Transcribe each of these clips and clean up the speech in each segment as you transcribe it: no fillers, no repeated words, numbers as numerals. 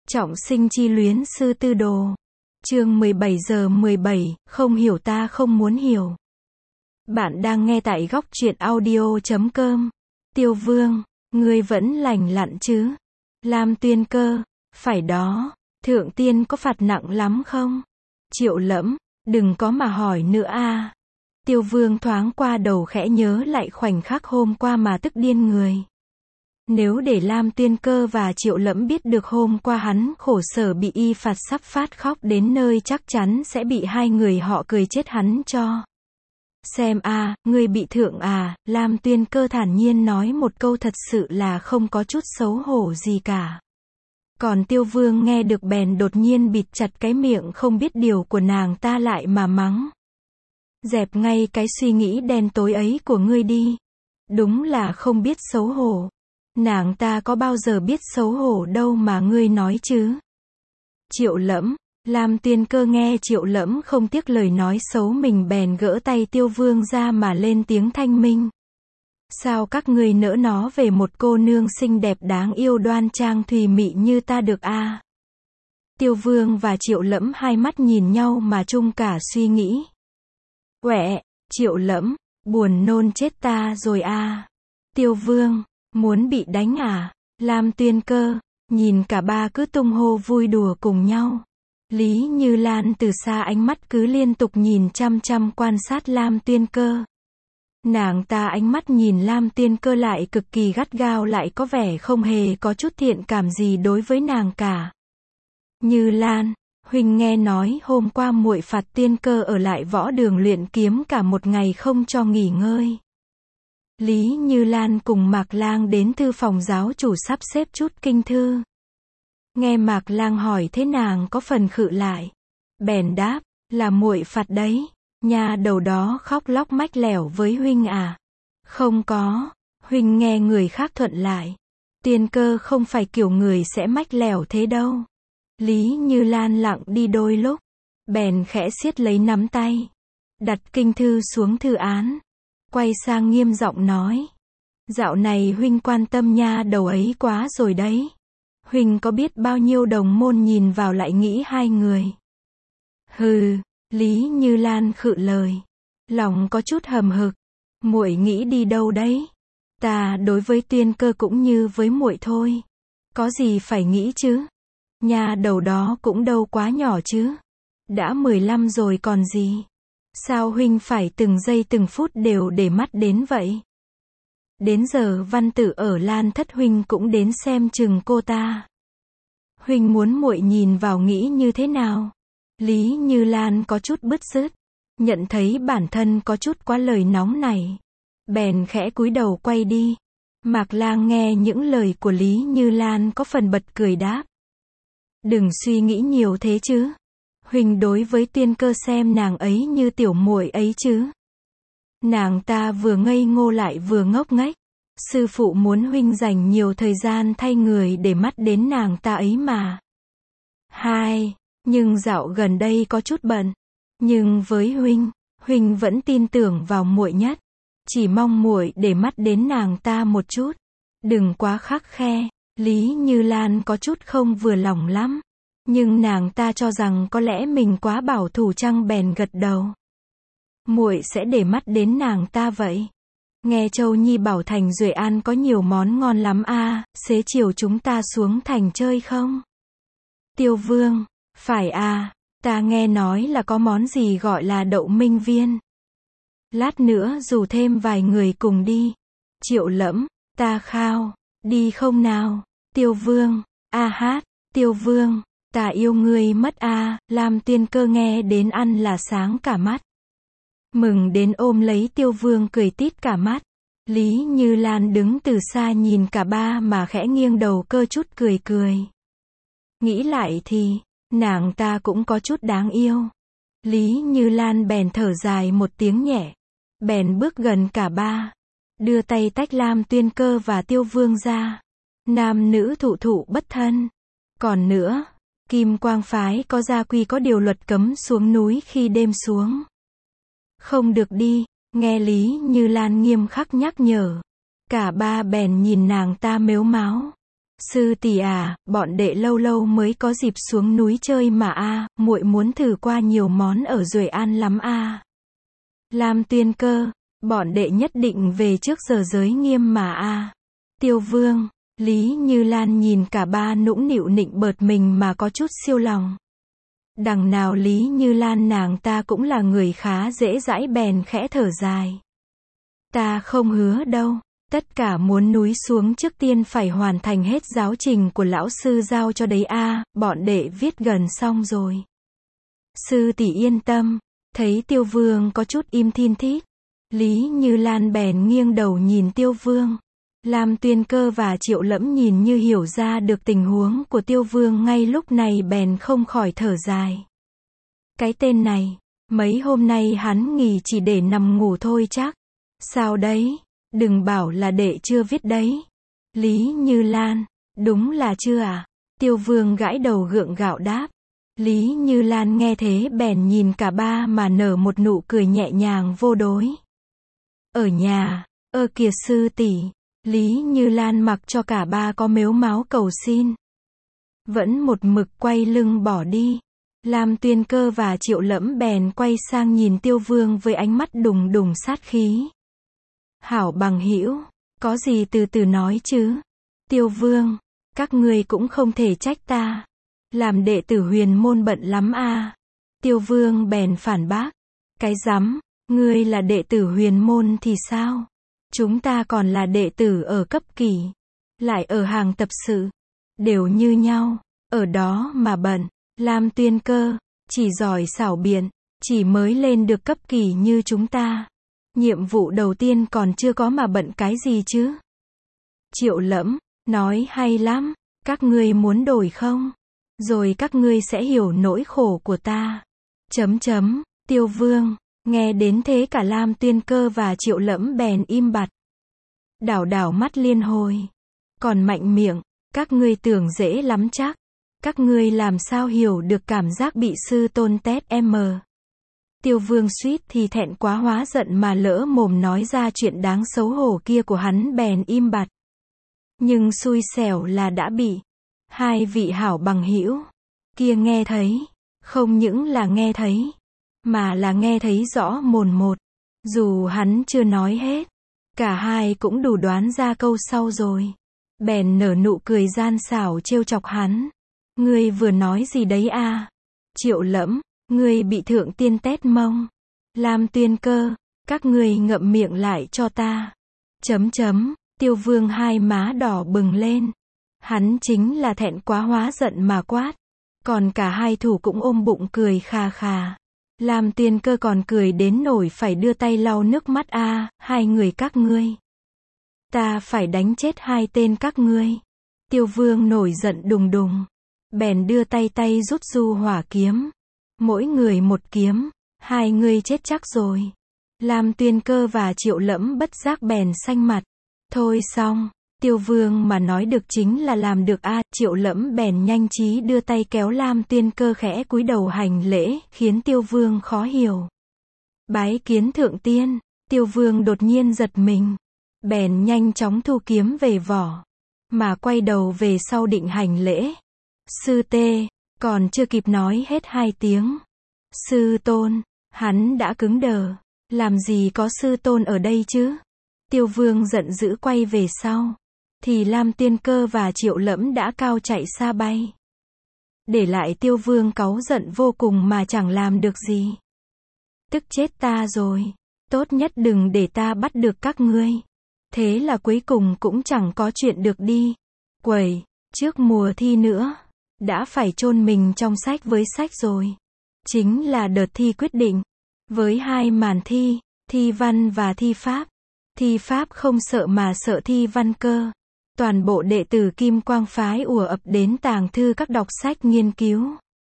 Trọng sinh chi luyến sư tư đồ. Chương 17 giờ 17, không hiểu ta không muốn hiểu. Bạn đang nghe tại góc truyện audio.com. Tiêu Vương, ngươi vẫn lành lặn chứ? Lam Tuyên Cơ, phải đó, Thượng Tiên có phạt nặng lắm không? Triệu Lẫm, đừng có mà hỏi nữa a. Tiêu Vương thoáng qua đầu khẽ nhớ lại khoảnh khắc hôm qua mà tức điên người. Nếu để Lam Tuyên Cơ và Triệu Lẫm biết được hôm qua hắn khổ sở bị y phạt sắp phát khóc đến nơi, chắc chắn sẽ bị hai người họ cười chết hắn cho. Xem a, ngươi bị thượng à, Lam Tuyên Cơ thản nhiên nói một câu thật sự là không có chút xấu hổ gì cả. Còn Tiêu Vương nghe được bèn đột nhiên bịt chặt cái miệng không biết điều của nàng ta lại mà mắng. Dẹp ngay cái suy nghĩ đen tối ấy của ngươi đi. Đúng là không biết xấu hổ. Nàng ta có bao giờ biết xấu hổ đâu mà ngươi nói chứ. Triệu Lẫm, Lam Tuyên Cơ nghe Triệu Lẫm không tiếc lời nói xấu mình bèn gỡ tay Tiêu Vương ra mà lên tiếng thanh minh. Sao các ngươi nỡ nó về một cô nương xinh đẹp đáng yêu đoan trang thùy mị như ta được a? Tiêu Vương và Triệu Lẫm hai mắt nhìn nhau mà chung cả suy nghĩ. Quẹ, Triệu Lẫm, buồn nôn chết ta rồi a. Tiêu Vương, muốn bị đánh à? Lam Tuyên Cơ, nhìn cả ba cứ tung hô vui đùa cùng nhau. Lý Như Lan từ xa ánh mắt cứ liên tục nhìn chăm chăm quan sát Lam Tuyên Cơ. Nàng ta ánh mắt nhìn Lam Tuyên Cơ lại cực kỳ gắt gao, lại có vẻ không hề có chút thiện cảm gì đối với nàng cả. Như Lan, huynh nghe nói hôm qua muội phạt Tuyên Cơ ở lại võ đường luyện kiếm cả một ngày không cho nghỉ ngơi. Lý Như Lan cùng Mạc Lang đến thư phòng giáo chủ sắp xếp chút kinh thư. Nghe Mạc Lang hỏi thế nàng có phần khựng lại. Bèn đáp, là muội phạt đấy. Nhà đầu đó khóc lóc mách lẻo với huynh à? Không có, huynh nghe người khác thuận lại. Tuyên Cơ không phải kiểu người sẽ mách lẻo thế đâu. Lý Như Lan lặng đi đôi lúc, bèn khẽ siết lấy nắm tay, đặt kinh thư xuống thư án, quay sang nghiêm giọng nói. Dạo này huynh quan tâm nha đầu ấy quá rồi đấy. Huynh có biết bao nhiêu đồng môn nhìn vào lại nghĩ hai người. Hừ, Lý Như Lan khựng lời, lòng có chút hầm hực. Muội nghĩ đi đâu đấy? Ta đối với Tuyên Cơ cũng như với muội thôi. Có gì phải nghĩ chứ? Nhà đầu đó cũng đâu quá nhỏ chứ. Đã 15 rồi còn gì. Sao huynh phải từng giây từng phút đều để mắt đến vậy? Đến giờ văn tử ở Lan Thất huynh cũng đến xem chừng cô ta. Huynh muốn muội nhìn vào nghĩ như thế nào? Lý Như Lan có chút bứt rứt, nhận thấy bản thân có chút quá lời nóng này, bèn khẽ cúi đầu quay đi. Mạc Lang nghe những lời của Lý Như Lan có phần bật cười đáp. Đừng suy nghĩ nhiều thế chứ. Huynh đối với Tuyên Cơ xem nàng ấy như tiểu muội ấy chứ. Nàng ta vừa ngây ngô lại vừa ngốc nghếch. Sư phụ muốn huynh dành nhiều thời gian thay người để mắt đến nàng ta ấy mà. Nhưng dạo gần đây có chút bận. Nhưng với huynh vẫn tin tưởng vào muội nhất. Chỉ mong muội để mắt đến nàng ta một chút. Đừng quá khắt khe. Lý Như Lan có chút không vừa lòng lắm. Nhưng nàng ta cho rằng có lẽ mình quá bảo thủ chăng, bèn gật đầu. Muội sẽ để mắt đến nàng ta vậy. Nghe Châu Nhi bảo thành Duệ An có nhiều món ngon lắm a, xế chiều chúng ta xuống thành chơi không? Tiêu Vương, phải à, ta nghe nói là có món gì gọi là đậu minh viên. Lát nữa rủ thêm vài người cùng đi. Triệu Lẫm, ta khao, đi không nào? Tiêu Vương, a hát, Tiêu Vương, ta yêu ngươi mất a. Lam Tuyên Cơ nghe đến ăn là sáng cả mắt. Mừng đến ôm lấy Tiêu Vương cười tít cả mắt. Lý Như Lan đứng từ xa nhìn cả ba mà khẽ nghiêng đầu cơ chút cười cười. Nghĩ lại thì, nàng ta cũng có chút đáng yêu. Lý Như Lan bèn thở dài một tiếng nhẹ. Bèn bước gần cả ba. Đưa tay tách Lam Tuyên Cơ và Tiêu Vương ra. Nam nữ thụ thụ bất thân. Còn nữa, Kim Quang phái có gia quy có điều luật cấm xuống núi khi đêm xuống. Không được đi, nghe Lý Như Lan nghiêm khắc nhắc nhở. Cả ba bèn nhìn nàng ta mếu máo. Sư tỷ à, bọn đệ lâu lâu mới có dịp xuống núi chơi mà muội muốn thử qua nhiều món ở Duệ An lắm Lam Tuyên Cơ, bọn đệ nhất định về trước giờ giới nghiêm mà Tiêu Vương, Lý Như Lan nhìn cả ba nũng nịu nịnh bợt mình mà có chút siêu lòng. Đằng nào Lý Như Lan nàng ta cũng là người khá dễ dãi bèn khẽ thở dài. Ta không hứa đâu, tất cả muốn núi xuống trước tiên phải hoàn thành hết giáo trình của lão sư giao cho đấy bọn đệ viết gần xong rồi. Sư tỷ yên tâm, thấy Tiêu Vương có chút im thin thít. Lý Như Lan bèn nghiêng đầu nhìn Tiêu Vương. Lam Tuyên Cơ và Triệu Lẫm nhìn như hiểu ra được tình huống của Tiêu Vương ngay lúc này bèn không khỏi thở dài. Cái tên này, mấy hôm nay hắn nghỉ chỉ để nằm ngủ thôi chắc. Sao đấy, đừng bảo là đệ chưa viết đấy. Lý Như Lan, đúng là chưa Tiêu Vương gãi đầu gượng gạo đáp. Lý Như Lan nghe thế bèn nhìn cả ba mà nở một nụ cười nhẹ nhàng vô đối. Ở nhà, kìa sư tỷ. Lý Như Lan mặc cho cả ba có mếu máo cầu xin. Vẫn một mực quay lưng bỏ đi. Lam Tuyên Cơ và Triệu Lẫm bèn quay sang nhìn Tiêu Vương với ánh mắt đùng đùng sát khí. Hảo bằng hữu, có gì từ từ nói chứ. Tiêu Vương, các ngươi cũng không thể trách ta. Làm đệ tử huyền môn bận lắm Tiêu Vương bèn phản bác. Cái rắm, ngươi là đệ tử huyền môn thì sao? Chúng ta còn là đệ tử ở cấp kỳ, lại ở hàng tập sự, đều như nhau, ở đó mà bận. Lam Tuyên Cơ, chỉ giỏi xảo biện, chỉ mới lên được cấp kỳ như chúng ta. Nhiệm vụ đầu tiên còn chưa có mà bận cái gì chứ? Triệu Lẫm, nói hay lắm, các ngươi muốn đổi không? Rồi các ngươi sẽ hiểu nỗi khổ của ta. Tiêu Vương, nghe đến thế cả Lam Tuyên Cơ và Triệu Lẫm bèn im bặt. Đảo đảo mắt liên hồi. Còn mạnh miệng, các ngươi tưởng dễ lắm chắc. Các ngươi làm sao hiểu được cảm giác bị sư tôn tét Tiêu Vương suýt thì thẹn quá hóa giận mà lỡ mồm nói ra chuyện đáng xấu hổ kia của hắn bèn im bặt. Nhưng xui xẻo là đã bị hai vị hảo bằng hữu kia nghe thấy, không những là nghe thấy, mà là nghe thấy rõ mồn một. Dù hắn chưa nói hết, cả hai cũng đủ đoán ra câu sau rồi. Bèn nở nụ cười gian xảo trêu chọc hắn. Ngươi vừa nói gì đấy Triệu Lẫm, ngươi bị thượng tiên tét mông. Lam Tuyên Cơ, các ngươi ngậm miệng lại cho ta. Tiêu Vương hai má đỏ bừng lên. Hắn chính là thẹn quá hóa giận mà quát. Còn cả hai thủ cũng ôm bụng cười khà khà. Lam Tuyên Cơ còn cười đến nổi phải đưa tay lau nước mắt hai người các ngươi. Ta phải đánh chết hai tên các ngươi. Tiêu Vương nổi giận đùng đùng. Bèn đưa tay rút du hỏa kiếm. Mỗi người một kiếm, hai người chết chắc rồi. Lam Tuyên Cơ và Triệu Lẫm bất giác bèn xanh mặt. Thôi xong, Tiêu Vương mà nói được chính là làm được Triệu Lẫm bèn nhanh trí đưa tay kéo Lam Tuyên Cơ khẽ cúi đầu hành lễ, khiến Tiêu Vương khó hiểu. Bái kiến thượng tiên. Tiêu Vương đột nhiên giật mình, bèn nhanh chóng thu kiếm về vỏ, mà quay đầu về sau định hành lễ. Sư tê, còn chưa kịp nói hết hai tiếng. Sư tôn, hắn đã cứng đờ. Làm gì có sư tôn ở đây chứ? Tiêu Vương giận dữ quay về sau, thì Lam Tuyên Cơ và Triệu Lẫm đã cao chạy xa bay. Để lại Tiêu Vương cáu giận vô cùng mà chẳng làm được gì. Tức chết ta rồi, tốt nhất đừng để ta bắt được các ngươi. Thế là cuối cùng cũng chẳng có chuyện được đi. Quẩy, trước mùa thi nữa, đã phải chôn mình trong sách với sách rồi. Chính là đợt thi quyết định, với hai màn thi, thi văn và thi pháp. Thi pháp không sợ mà sợ thi văn cơ. Toàn bộ đệ tử Kim Quang phái ùa ập đến tàng thư các đọc sách nghiên cứu.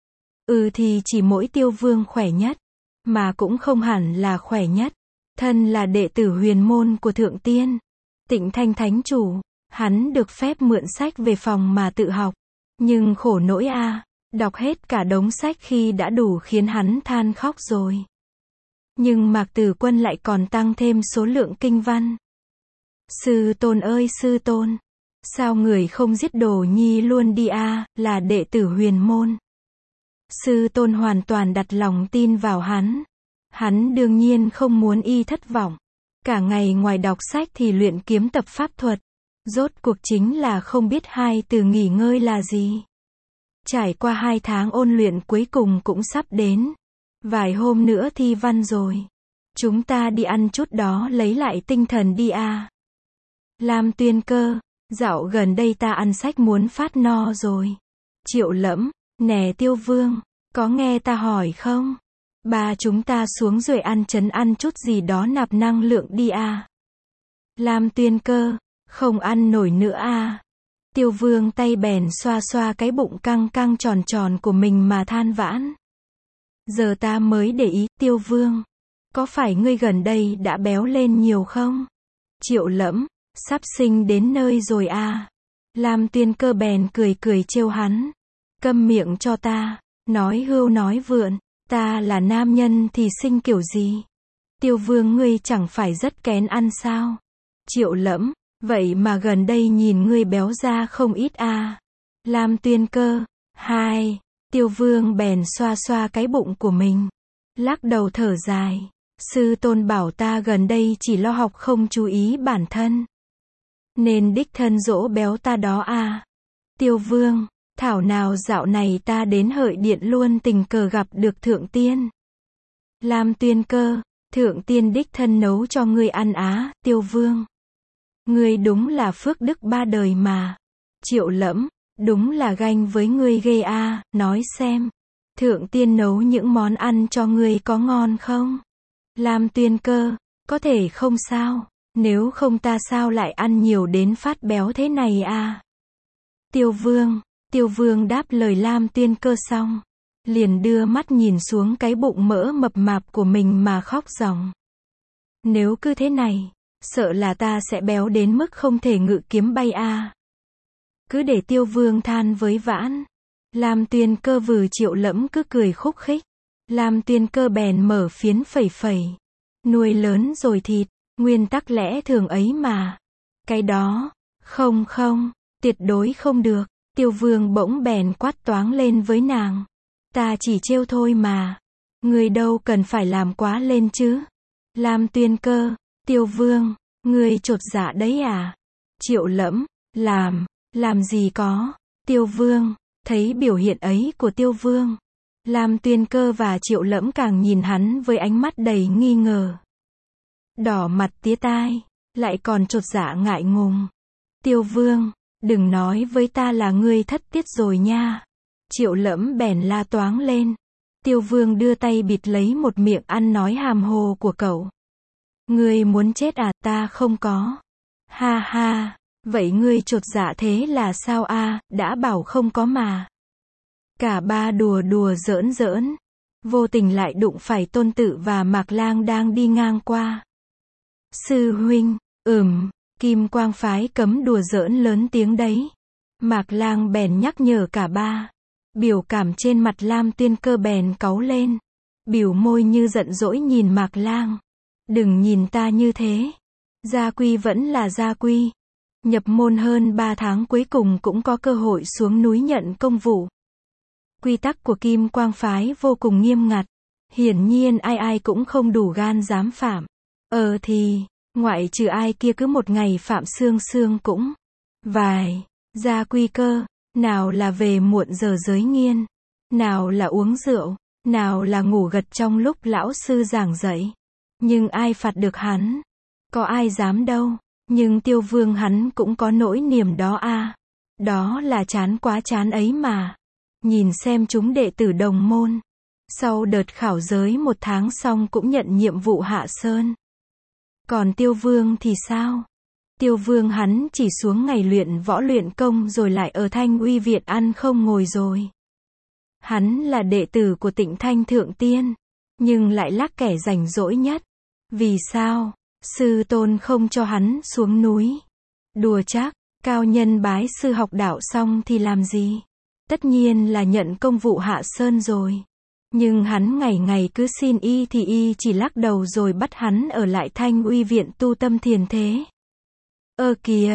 Thì chỉ mỗi Tiêu Vương khỏe nhất, mà cũng không hẳn là khỏe nhất. Thân là đệ tử huyền môn của Thượng Tiên, Tịnh Thanh Thánh Chủ, hắn được phép mượn sách về phòng mà tự học. Nhưng khổ nỗi đọc hết cả đống sách khi đã đủ khiến hắn than khóc rồi. Nhưng Mạc Tử Quân lại còn tăng thêm số lượng kinh văn. Sư tôn ơi sư tôn, Sao người không giết Đồ Nhi luôn đi a, là đệ tử huyền môn. Sư tôn hoàn toàn đặt lòng tin vào hắn. Hắn đương nhiên không muốn y thất vọng. Cả ngày ngoài đọc sách thì luyện kiếm tập pháp thuật. Rốt cuộc chính là không biết hai từ nghỉ ngơi là gì. Trải qua 2 tháng ôn luyện cuối cùng cũng sắp đến. Vài hôm nữa thi văn rồi. Chúng ta đi ăn chút đó lấy lại tinh thần đi a. Lam Tuyên Cơ, dạo gần đây ta ăn sách muốn phát no rồi. Triệu Lẫm, nè Tiêu Vương, có nghe ta hỏi không? Ba chúng ta xuống rồi ăn chút gì đó nạp năng lượng đi a. Lam Tuyên Cơ, không ăn nổi nữa a. Tiêu Vương tay bèn xoa xoa cái bụng căng căng tròn tròn của mình mà than vãn. Giờ ta mới để ý, Tiêu Vương, có phải ngươi gần đây đã béo lên nhiều không? Triệu Lẫm, sắp sinh đến nơi rồi a. Lam Tuyên Cơ bèn cười cười trêu hắn. Câm miệng cho ta, nói hưu nói vượn, ta là nam nhân thì sinh kiểu gì? Tiêu Vương ngươi chẳng phải rất kén ăn sao? Triệu Lẫm, vậy mà gần đây nhìn ngươi béo ra không ít a. Lam Tuyên Cơ, hai. Tiêu Vương bèn xoa xoa cái bụng của mình. Lắc đầu thở dài. Sư tôn bảo ta gần đây chỉ lo học không chú ý bản thân. Nên đích thân dỗ béo ta đó a. Tiêu Vương, thảo nào dạo này ta đến Hợi Điện luôn tình cờ gặp được Thượng Tiên. Lam Tuyên Cơ, Thượng Tiên đích thân nấu cho ngươi ăn á. Tiêu Vương, ngươi đúng là phước đức 3 đời mà. Triệu Lẫm, đúng là ganh với ngươi ghê a. Nói xem, Thượng Tiên nấu những món ăn cho ngươi có ngon không? Lam Tuyên Cơ, có thể không sao, nếu không ta sao lại ăn nhiều đến phát béo thế này a. Tiêu Vương đáp lời Lam Tuyên Cơ xong, liền đưa mắt nhìn xuống cái bụng mỡ mập mạp của mình mà khóc ròng. Nếu cứ thế này, sợ là ta sẽ béo đến mức không thể ngự kiếm bay a. Cứ để Tiêu Vương than với vãn. Lam Tuyên Cơ vừ Triệu Lẫm cứ cười khúc khích. Lam Tuyên Cơ bèn mở phiến phẩy phẩy. Nuôi lớn rồi thịt, nguyên tắc lẽ thường ấy mà. Cái đó, không, tuyệt đối không được. Tiêu Vương bỗng bèn quát toáng lên với nàng. Ta chỉ trêu thôi mà. Người đâu cần phải làm quá lên chứ. Lam Tuyên Cơ, Tiêu Vương, người chột dạ đấy à? Triệu Lẫm, làm gì có. Tiêu Vương, thấy biểu hiện ấy của Tiêu Vương, Lam Tuyên Cơ và Triệu Lẫm càng nhìn hắn với ánh mắt đầy nghi ngờ. Đỏ mặt tía tai, lại còn chột dạ ngại ngùng. Tiêu Vương, đừng nói với ta là ngươi thất tiết rồi nha. Triệu Lẫm bèn la toáng lên. Tiêu Vương đưa tay bịt lấy một miệng ăn nói hàm hồ của cậu. Ngươi muốn chết à? Ta không có. Ha ha, vậy ngươi chột dạ thế là sao a? Đã bảo không có mà. Cả ba đùa giỡn, vô tình lại đụng phải Tôn Tự và Mạc Lang đang đi ngang qua. Sư huynh, Kim Quang phái cấm đùa giỡn lớn tiếng đấy. Mạc Lang bèn nhắc nhở cả ba. Biểu cảm trên mặt Lam Tuyên Cơ bèn cáu lên. Biểu môi như giận dỗi nhìn Mạc Lang. Đừng nhìn ta như thế. Gia quy vẫn là gia quy. Nhập môn hơn 3 tháng cuối cùng cũng có cơ hội xuống núi nhận công vụ. Quy tắc của Kim Quang phái vô cùng nghiêm ngặt. Hiển nhiên ai cũng không đủ gan dám phạm. Thì, ngoại trừ ai kia cứ một ngày phạm xương cũng vài. Gia quy cơ, nào là về muộn giờ giới nghiên, nào là uống rượu, nào là ngủ gật trong lúc lão sư giảng dạy. Nhưng ai phạt được hắn? Có ai dám đâu. Nhưng Tiêu Vương hắn cũng có nỗi niềm đó a. Đó là chán quá chán ấy mà. Nhìn xem chúng đệ tử đồng môn. Sau đợt khảo giới 1 tháng xong cũng nhận nhiệm vụ hạ sơn. Còn Tiêu Vương thì sao? Tiêu Vương hắn chỉ xuống ngày luyện võ luyện công rồi lại ở Thanh Uy Viện ăn không ngồi rồi. Hắn là đệ tử của Tịnh Thanh Thượng Tiên, nhưng lại lác kẻ rảnh rỗi nhất. Vì sao? Sư tôn không cho hắn xuống núi. Đùa chắc, cao nhân bái sư học đạo xong thì làm gì? Tất nhiên là nhận công vụ hạ sơn rồi. Nhưng hắn ngày ngày cứ xin y thì y chỉ lắc đầu rồi bắt hắn ở lại Thanh Uy Viện tu tâm thiền thế.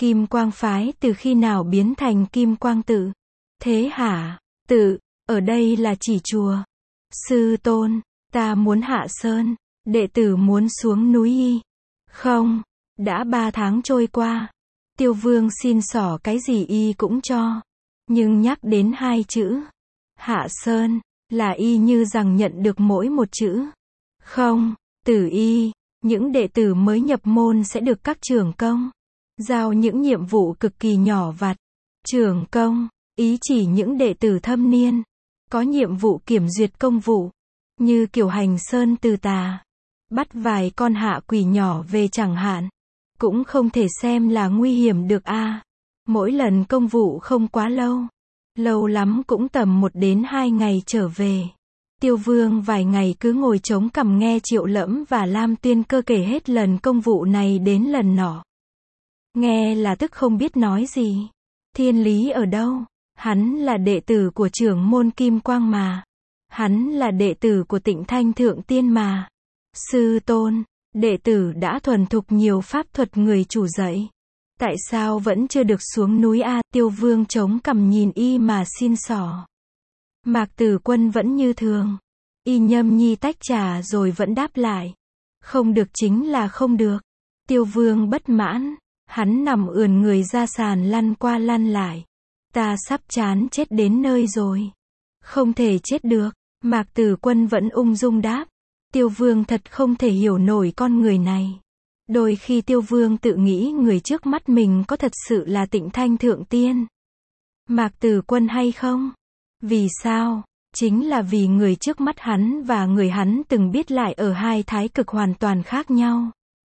Kim Quang phái từ khi nào biến thành Kim Quang tự? Thế hả? Tự, ở đây là chỉ chùa. Sư tôn, ta muốn hạ sơn, đệ tử muốn xuống núi y. Không, đã 3 tháng trôi qua. Tiêu Vương xin xỏ cái gì y cũng cho. Nhưng nhắc đến 2 chữ hạ sơn, là y như rằng nhận được mỗi một chữ. Không, tử y, những đệ tử mới nhập môn sẽ được các trưởng công giao những nhiệm vụ cực kỳ nhỏ vặt. Trưởng công, ý chỉ những đệ tử thâm niên, có nhiệm vụ kiểm duyệt công vụ, như kiểu hành sơn từ tà, bắt vài con hạ quỷ nhỏ về chẳng hạn. Cũng không thể xem là nguy hiểm được a. Mỗi lần công vụ không quá lâu. Lâu lắm cũng tầm 1 đến 2 ngày trở về. Tiêu Vương vài ngày cứ ngồi chống cằm nghe Triệu Lẫm và Lam Tuyên Cơ kể hết lần công vụ này đến lần nọ. Nghe là tức không biết nói gì. Thiên lý ở đâu? Hắn là đệ tử của trưởng môn Kim Quang mà. Hắn là đệ tử của Tịnh Thanh Thượng Tiên mà. Sư tôn, đệ tử đã thuần thục nhiều pháp thuật người chủ dạy. Tại sao vẫn chưa được xuống núi a? Tiêu Vương chống cằm nhìn y mà xin xỏ. Mạc Tử Quân vẫn như thường. Y nhâm nhi tách trà rồi vẫn đáp lại. Không được chính là không được. Tiêu Vương bất mãn. Hắn nằm ườn người ra sàn lăn qua lăn lại. Ta sắp chán chết đến nơi rồi. Không thể chết được. Mạc Tử Quân vẫn ung dung đáp. Tiêu Vương thật không thể hiểu nổi con người này. Đôi khi Tiêu Vương tự nghĩ người trước mắt mình có thật sự là Tịnh Thanh Thượng Tiên Mạc Tử Quân hay không? Vì sao? Chính là vì người trước mắt hắn và người hắn từng biết lại ở 2 thái cực hoàn toàn khác nhau.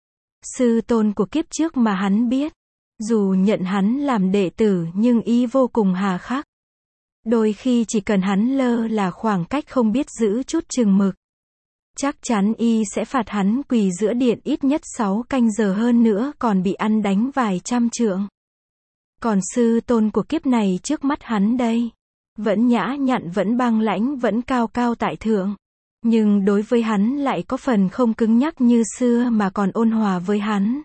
Sư tôn của kiếp trước mà hắn biết, dù nhận hắn làm đệ tử nhưng y vô cùng hà khắc. Đôi khi chỉ cần hắn lơ là khoảng cách không biết giữ chút chừng mực, chắc chắn y sẽ phạt hắn quỳ giữa điện ít nhất 6 canh giờ hơn nữa còn bị ăn đánh vài trăm trượng. Còn sư tôn của kiếp này trước mắt hắn đây, vẫn nhã nhặn vẫn băng lãnh vẫn cao cao tại thượng. Nhưng đối với hắn lại có phần không cứng nhắc như xưa mà còn ôn hòa với hắn.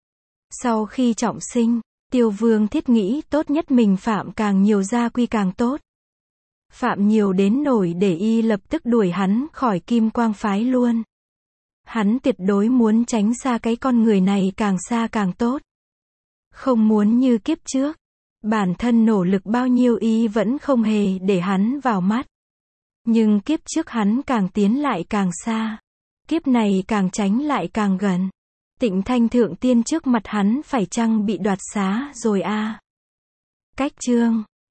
Sau khi trọng sinh, Tiêu Vương thiết nghĩ tốt nhất mình phạm càng nhiều gia quy càng tốt. Phạm nhiều đến nổi để y lập tức đuổi hắn khỏi Kim Quang phái luôn. Hắn tuyệt đối muốn tránh xa cái con người này càng xa càng tốt. Không muốn như kiếp trước. Bản thân nỗ lực bao nhiêu y vẫn không hề để hắn vào mắt. Nhưng kiếp trước hắn càng tiến lại càng xa. Kiếp này càng tránh lại càng gần. Tịnh Thanh Thượng Tiên trước mặt hắn phải chăng bị đoạt xá rồi a? Cách chương